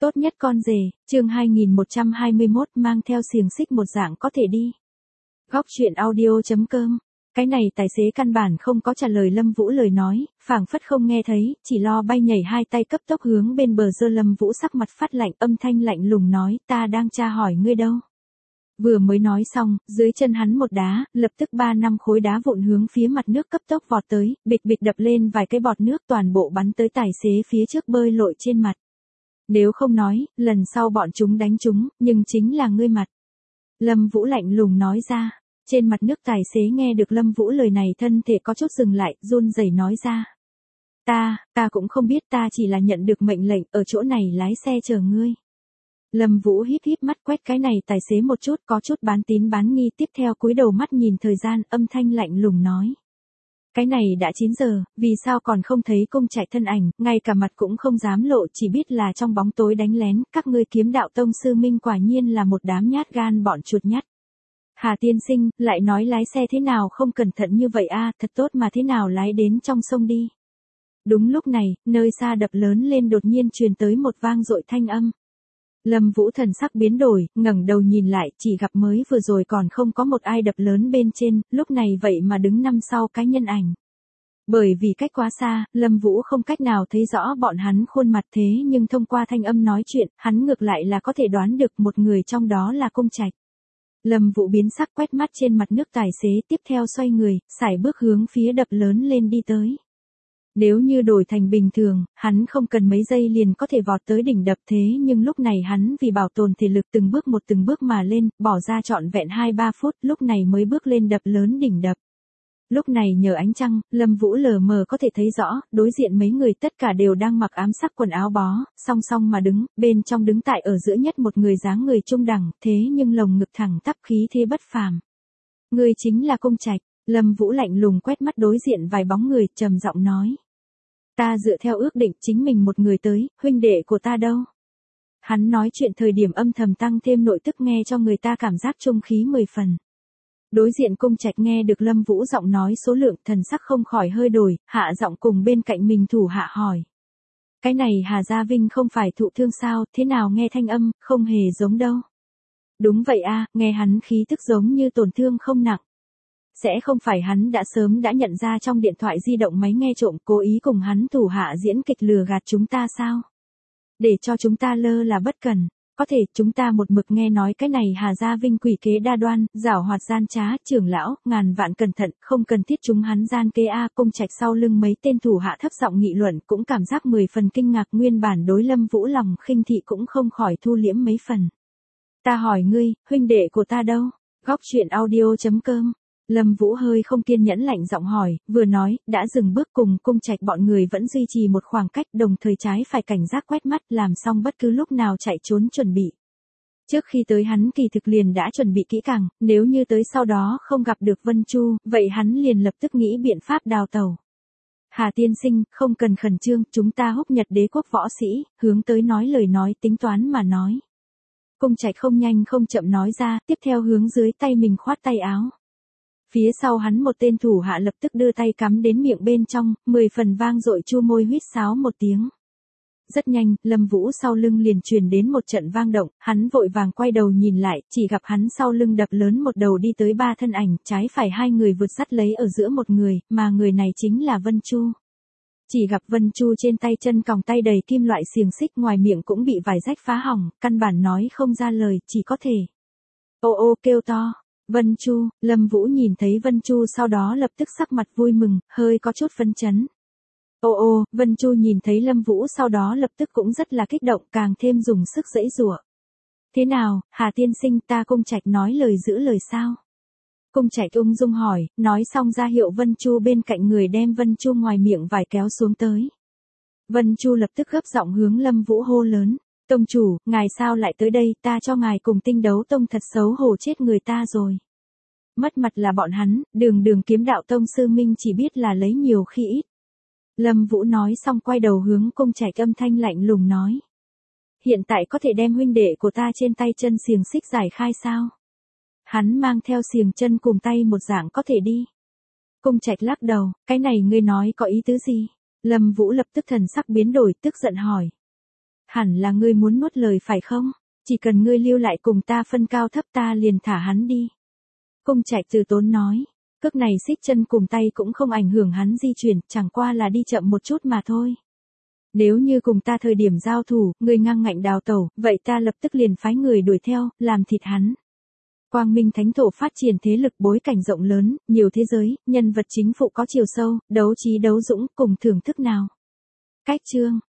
Tốt nhất con rể, chương 2121 mang theo xiềng xích một dạng có thể đi. Góc chuyện audio.com. Cái này tài xế căn bản không có trả lời Lâm Vũ lời nói, phảng phất không nghe thấy, chỉ lo bay nhảy hai tay cấp tốc hướng bên bờ giơ. Lâm Vũ sắc mặt phát lạnh, âm thanh lạnh lùng nói, ta đang tra hỏi ngươi đâu. Vừa mới nói xong, dưới chân hắn một đá, lập tức 3 năm khối đá vụn hướng phía mặt nước cấp tốc vọt tới, bịch bịch đập lên vài cái bọt nước, toàn bộ bắn tới tài xế phía trước bơi lội trên mặt. Nếu không nói, lần sau bọn chúng đánh chúng, nhưng chính là ngươi mặt. Lâm Vũ lạnh lùng nói ra. Trên mặt nước tài xế nghe được Lâm Vũ lời này, thân thể có chút dừng lại, run rẩy nói ra. Ta cũng không biết, ta chỉ là nhận được mệnh lệnh, ở chỗ này lái xe chờ ngươi. Lâm Vũ híp híp mắt quét cái này tài xế một chút, có chút bán tín bán nghi, tiếp theo cúi đầu mắt nhìn thời gian, âm thanh lạnh lùng nói. Cái này đã 9 giờ, vì sao còn không thấy Cung Trạch thân ảnh, ngay cả mặt cũng không dám lộ, chỉ biết là trong bóng tối đánh lén, các ngươi Kiếm Đạo Tông sư minh quả nhiên là một đám nhát gan bọn chuột nhắt. Hà tiên sinh, lại nói lái xe thế nào không cẩn thận như vậy a, thật tốt mà thế nào lái đến trong sông đi. Đúng lúc này, nơi xa đập lớn lên đột nhiên truyền tới một vang dội thanh âm. Lâm Vũ thần sắc biến đổi, ngẩng đầu nhìn lại, chỉ gặp mới vừa rồi còn không có một ai đập lớn bên trên, lúc này vậy mà đứng năm sau cái nhân ảnh. Bởi vì cách quá xa, Lâm Vũ không cách nào thấy rõ bọn hắn khuôn mặt, thế nhưng thông qua thanh âm nói chuyện, hắn ngược lại là có thể đoán được một người trong đó là Cung Trạch. Lâm Vũ biến sắc quét mắt trên mặt nước tài xế, tiếp theo xoay người, sải bước hướng phía đập lớn lên đi tới. Nếu như đổi thành bình thường, hắn không cần mấy giây liền có thể vọt tới đỉnh đập, thế nhưng lúc này hắn vì bảo tồn thể lực từng bước mà lên, bỏ ra trọn vẹn 2-3 phút, lúc này mới bước lên đập lớn đỉnh đập. Lúc này nhờ ánh trăng, Lâm Vũ lờ mờ có thể thấy rõ, đối diện mấy người tất cả đều đang mặc ám sắc quần áo bó, song song mà đứng, bên trong đứng tại ở giữa nhất một người dáng người trung đẳng, thế nhưng lồng ngực thẳng tắp, khí thế bất phàm. Người chính là Cung Trạch. Lâm Vũ lạnh lùng quét mắt đối diện vài bóng người, trầm giọng nói. Ta dựa theo ước định chính mình một người tới, huynh đệ của ta đâu? Hắn nói chuyện thời điểm âm thầm tăng thêm nội tức, nghe cho người ta cảm giác trung khí 10 phần. Đối diện Cung Trạch nghe được Lâm Vũ giọng nói số lượng, thần sắc không khỏi hơi đổi, hạ giọng cùng bên cạnh mình thủ hạ hỏi. Cái này Hà Gia Vinh không phải thụ thương sao, thế nào nghe thanh âm, không hề giống đâu. Đúng vậy a, nghe hắn khí tức giống như tổn thương không nặng. Sẽ không phải hắn đã sớm đã nhận ra trong điện thoại di động máy nghe trộm, cố ý cùng hắn thủ hạ diễn kịch lừa gạt chúng ta sao? Để cho chúng ta lơ là bất cẩn. Có thể chúng ta một mực nghe nói cái này Hà Gia Vinh quỷ kế đa đoan, giảo hoạt gian trá, trưởng lão, ngàn vạn cẩn thận, không cần thiết chúng hắn gian kế a. Cung Trạch sau lưng mấy tên thủ hạ thấp giọng nghị luận, cũng cảm giác 10 phần kinh ngạc, nguyên bản đối Lâm Vũ lòng khinh thị cũng không khỏi thu liễm mấy phần. Ta hỏi ngươi, huynh đệ của ta đâu? Góc chuyện audio.com. Lâm Vũ hơi không kiên nhẫn lạnh giọng hỏi, vừa nói, đã dừng bước, cùng Cung Trạch bọn người vẫn duy trì một khoảng cách, đồng thời trái phải cảnh giác quét mắt, làm xong bất cứ lúc nào chạy trốn chuẩn bị. Trước khi tới hắn kỳ thực liền đã chuẩn bị kỹ càng, nếu như tới sau đó không gặp được Vân Chu, vậy hắn liền lập tức nghĩ biện pháp đào tẩu. Hà tiên sinh, không cần khẩn trương, chúng ta Húc Nhật Đế quốc võ sĩ, hướng tới nói lời nói tính toán mà nói. Cung Trạch không nhanh không chậm nói ra, tiếp theo hướng dưới tay mình khoát tay áo. Phía sau hắn một tên thủ hạ lập tức đưa tay cắm đến miệng bên trong, 10 phần vang dội chu môi huýt sáo một tiếng. Rất nhanh, Lâm Vũ sau lưng liền truyền đến một trận vang động, hắn vội vàng quay đầu nhìn lại, chỉ gặp hắn sau lưng đập lớn một đầu đi tới 3 thân ảnh, trái phải 2 người vượt sắt lấy ở giữa một người, mà người này chính là Vân Chu. Chỉ gặp Vân Chu trên tay chân còng tay đầy kim loại xiềng xích, ngoài miệng cũng bị vải rách phá hỏng, căn bản nói không ra lời, chỉ có thể ô ô kêu to. Vân Chu, Lâm Vũ nhìn thấy Vân Chu sau đó lập tức sắc mặt vui mừng, hơi có chút phấn chấn. Ô ô, Vân Chu nhìn thấy Lâm Vũ sau đó lập tức cũng rất là kích động, càng thêm dùng sức giãy giụa. Thế nào, Hà tiên sinh, ta Cung Trạch nói lời giữ lời sao? Cung Trạch ung dung hỏi, nói xong ra hiệu Vân Chu bên cạnh người đem Vân Chu ngoài miệng vải kéo xuống tới. Vân Chu lập tức gấp giọng hướng Lâm Vũ hô lớn. Tông chủ, ngài sao lại tới đây, ta cho ngài cùng Tinh Đấu Tông thật xấu hổ chết người ta rồi. Mất mặt là bọn hắn, đường Kiếm Đạo Tông sư minh chỉ biết là lấy nhiều khi ít. Lâm Vũ nói xong quay đầu hướng Cung Trạch âm thanh lạnh lùng nói. Hiện tại có thể đem huynh đệ của ta trên tay chân xiềng xích giải khai sao? Hắn mang theo xiềng chân cùng tay một dạng có thể đi. Cung Trạch lắc đầu, cái này ngươi nói có ý tứ gì? Lâm Vũ lập tức thần sắc biến đổi, tức giận hỏi. hẳn là ngươi muốn nuốt lời phải không? Chỉ cần ngươi lưu lại cùng ta phân cao thấp ta liền thả hắn đi. Cung Trạch từ tốn nói, cước này xích chân cùng tay cũng không ảnh hưởng hắn di chuyển, chẳng qua là đi chậm một chút mà thôi. Nếu như cùng ta thời điểm giao thủ, ngươi ngang ngạnh đào tẩu, vậy ta lập tức liền phái người đuổi theo, làm thịt hắn. Quang Minh Thánh Thổ phát triển thế lực bối cảnh rộng lớn, nhiều thế giới, nhân vật chính phụ có chiều sâu, đấu trí đấu dũng, cùng thưởng thức nào. Cách chương